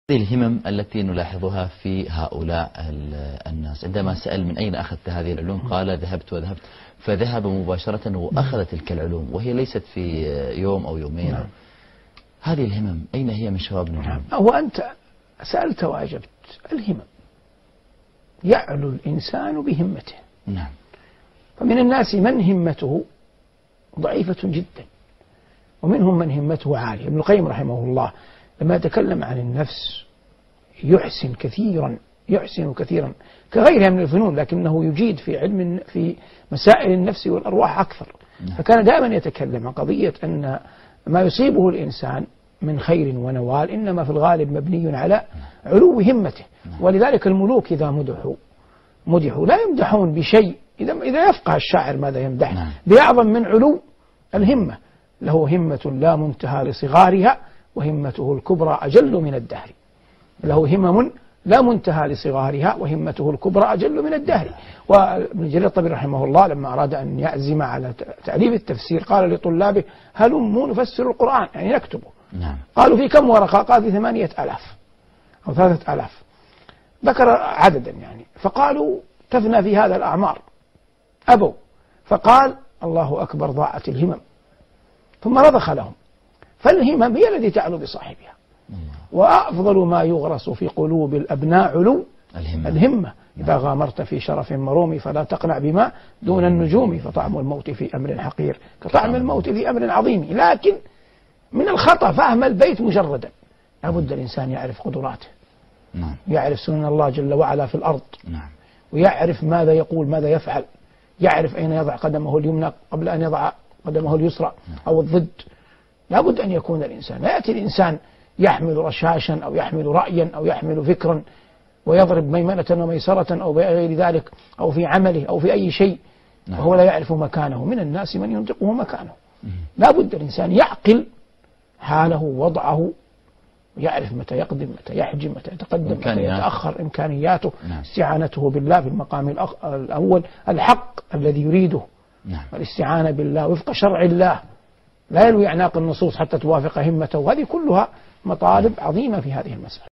الهمم التي نلاحظها في هؤلاء الناس. عندما سأل من أين أخذت هذه العلوم قال ذهبت وذهبت، فذهب مباشرة وأخذ تلك العلوم وهي ليست في يوم أو يومين. هذه الهمم أين هي من شباب النجوم؟ هو أنت سألت وأجبت. الهمم يعلو الإنسان بهمته. نعم. فمن الناس من همته ضعيفة جدا ومنهم من همته عالية. ابن القيم رحمه الله لما يتكلم عن النفس يحسن كثيرا كغيرها من الفنون، لكنه يجيد في مسائل النفس والأرواح أكثر. فكان دائما يتكلم عن قضية أن ما يصيبه الإنسان من خير ونوال إنما في الغالب مبني على علو همته. ولذلك الملوك إذا مدحوا لا يمدحون بشيء إذا يفقه الشاعر ماذا يمدح بأعظم من علو الهمة. له همة لا منتهى لصغارها وهمته الكبرى أجل من الدهر. له همم لا منتهى لصغارها وهمته الكبرى أجل من الدهر. وابن جرير الطبري رحمه الله لما أراد أن يعزم على تأليف التفسير قال لطلابه هلموا نفسر القرآن، يعني نكتبه. قالوا في كم ورقة؟ قال في 8,000 أو 3,000. ذكر عددا يعني، فقالوا تفنى في هذا الأعمار، أبوا. فقال الله أكبر ضاعت الهمم، ثم رضخ لهم. فالهمم هي التي تعلو بصاحبها. وأفضل ما يغرس في قلوب الأبناء علو الهمة. إذا غامرت في شرف مروم فلا تقنع بما دون النجوم، فطعم الموت في أمر حقير كطعم الموت في أمر عظيم. لكن من الخطأ فهم البيت مجردا. لابد الإنسان يعرف قدراته، يعرف سنن الله جل وعلا في الأرض، ويعرف ماذا يقول ماذا يفعل، يعرف أين يضع قدمه اليمنى قبل أن يضع قدمه اليسرى أو الضد. لابد أن يكون الإنسان، لا يأتي الإنسان يحمل رشاشا أو يحمل رأيا أو يحمل فكرا ويضرب ميمنة وميسرة أو بغير ذلك أو في عمله أو في أي شيء وهو لا يعرف مكانه. من الناس من ينطقه مكانه. لابد الإنسان يعقل حاله ووضعه، ويعرف متى يقدم متى يحجم متى يتقدم متى يتأخر، إمكانياته. استعانته بالله في المقام الأول الحق الذي يريده، والاستعانة بالله وفق شرع الله، لا يلوي أعناق النصوص حتى توافق همته. وهذه كلها مطالب عظيمة في هذه المسألة.